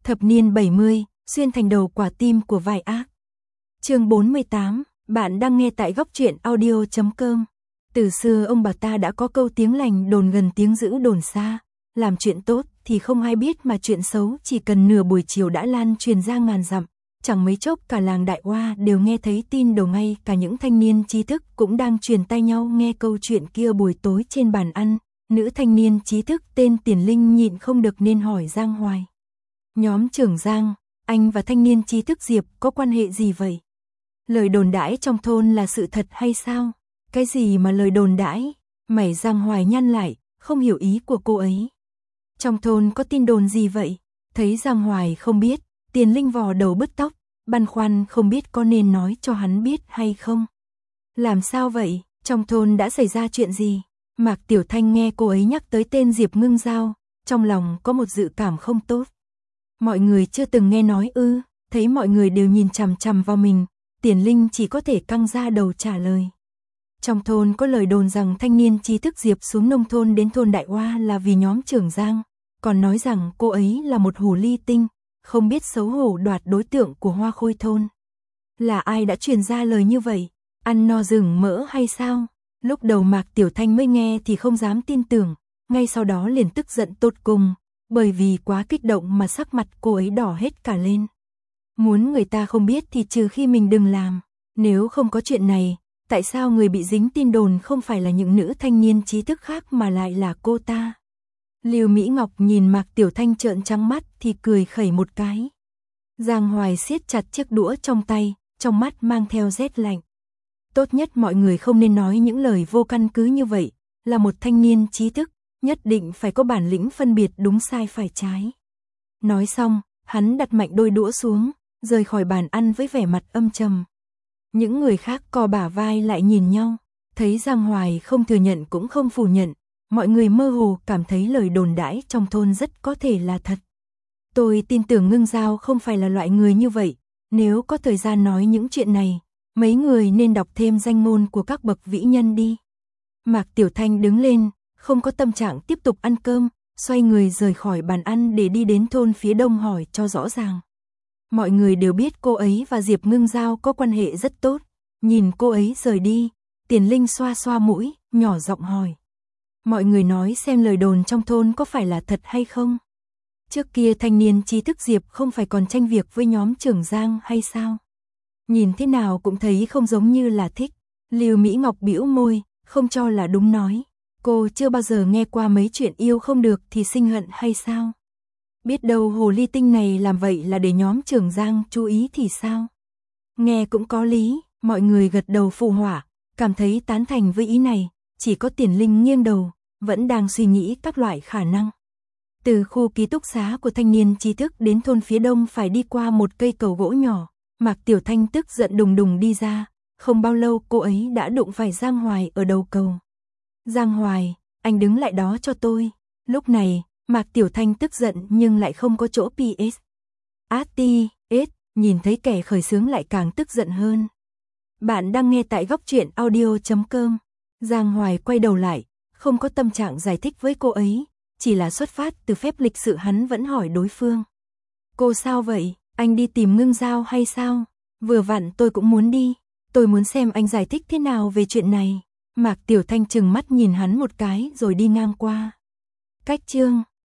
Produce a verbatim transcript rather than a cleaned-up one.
Thập niên bảy mươi, xuyên thành đầu quả tim của vai ác. Chương bốn mươi tám, bạn đang nghe tại góc truyện audio chấm com. Từ xưa ông bà ta đã có câu tiếng lành đồn gần tiếng dữ đồn xa, làm chuyện tốt thì không ai biết mà chuyện xấu chỉ cần nửa buổi chiều đã lan truyền ra ngàn dặm, chẳng mấy chốc cả làng Đại Oa đều nghe thấy tin đồn, ngay cả những thanh niên trí thức cũng đang truyền tai nhau nghe câu chuyện kia. Buổi tối trên bàn ăn, nữ thanh niên trí thức tên Tiền Linh nhịn không được nên hỏi Giang Hoài. Nhóm trưởng Giang, anh và thanh niên trí thức Diệp có quan hệ gì vậy? Lời đồn đãi trong thôn là sự thật hay sao? Cái gì mà lời đồn đãi? Mày Giang Hoài nhăn lại, không hiểu ý của cô ấy. Trong thôn có tin đồn gì vậy? Thấy Giang Hoài không biết, Tiền Linh vò đầu bứt tóc, băn khoăn không biết có nên nói cho hắn biết hay không. Làm sao vậy? Trong thôn đã xảy ra chuyện gì? Mạc Tiểu Thanh nghe cô ấy nhắc tới tên Diệp Ngưng Giao, trong lòng có một dự cảm không tốt. Mọi người chưa từng nghe nói ư? Thấy mọi người đều nhìn chằm chằm vào mình, Tiền Linh chỉ có thể căng ra đầu trả lời. Trong thôn có lời đồn rằng thanh niên trí thức Diệp xuống nông thôn đến thôn Đại Oa là vì nhóm trưởng Giang, còn nói rằng cô ấy là một hồ ly tinh, không biết xấu hổ đoạt đối tượng của Hoa Khôi thôn. Là ai đã truyền ra lời như vậy? Ăn no rừng mỡ hay sao? Lúc đầu Mạc Tiểu Thanh mới nghe thì không dám tin tưởng, ngay sau đó liền tức giận tột cùng, bởi vì quá kích động mà sắc mặt cô ấy đỏ hết cả lên. Muốn người ta không biết thì trừ khi mình đừng làm, nếu không có chuyện này, tại sao người bị dính tin đồn không phải là những nữ thanh niên trí thức khác mà lại là cô ta? Lưu Mỹ Ngọc nhìn Mạc Tiểu Thanh trợn trắng mắt thì cười khẩy một cái. Giang Hoài siết chặt chiếc đũa trong tay, trong mắt mang theo rét lạnh. Tốt nhất mọi người không nên nói những lời vô căn cứ như vậy, là một thanh niên trí thức, nhất định phải có bản lĩnh phân biệt đúng sai phải trái. Nói xong, hắn đặt mạnh đôi đũa xuống, rời khỏi bàn ăn với vẻ mặt âm trầm. Những người khác co bả vai lại nhìn nhau, thấy Giang Hoài không thừa nhận cũng không phủ nhận, mọi người mơ hồ cảm thấy lời đồn đãi trong thôn rất có thể là thật. Tôi tin tưởng Ngưng Giao không phải là loại người như vậy, nếu có thời gian nói những chuyện này, mấy người nên đọc thêm danh ngôn của các bậc vĩ nhân đi. Mạc Tiểu Thanh đứng lên, không có tâm trạng tiếp tục ăn cơm, xoay người rời khỏi bàn ăn để đi đến thôn phía đông hỏi cho rõ ràng. Mọi người đều biết cô ấy và Diệp Ngưng Giao có quan hệ rất tốt, nhìn cô ấy rời đi, Tiền Linh xoa xoa mũi, nhỏ giọng hỏi. Mọi người nói xem lời đồn trong thôn có phải là thật hay không? Trước kia thanh niên trí thức Diệp không phải còn tranh việc với nhóm trưởng Giang hay sao? Nhìn thế nào cũng thấy không giống như là thích. Lưu Mỹ Ngọc bĩu môi, không cho là đúng nói. Cô chưa bao giờ nghe qua mấy chuyện yêu không được thì sinh hận hay sao? Biết đâu hồ ly tinh này làm vậy là để nhóm trưởng Giang chú ý thì sao? Nghe cũng có lý, mọi người gật đầu phụ họa, cảm thấy tán thành với ý này, chỉ có Tiền Linh nghiêng đầu, vẫn đang suy nghĩ các loại khả năng. Từ khu ký túc xá của thanh niên trí thức đến thôn phía đông phải đi qua một cây cầu gỗ nhỏ, Mạc Tiểu Thanh tức giận đùng đùng đi ra, không bao lâu cô ấy đã đụng phải Giang Hoài ở đầu cầu. Giang Hoài, anh đứng lại đó cho tôi. Lúc này, Mạc Tiểu Thanh tức giận nhưng lại không có chỗ pê ét. át tê ét, nhìn thấy kẻ khởi xướng lại càng tức giận hơn. Bạn đang nghe tại góc truyện audio chấm com. Giang Hoài quay đầu lại, không có tâm trạng giải thích với cô ấy, chỉ là xuất phát từ phép lịch sự hắn vẫn hỏi đối phương. Cô sao vậy, anh đi tìm Ngưng Giao hay sao? Vừa vặn tôi cũng muốn đi, tôi muốn xem anh giải thích thế nào về chuyện này. Mạc Tiểu Thanh trừng mắt nhìn hắn một cái rồi đi ngang qua. Cách chương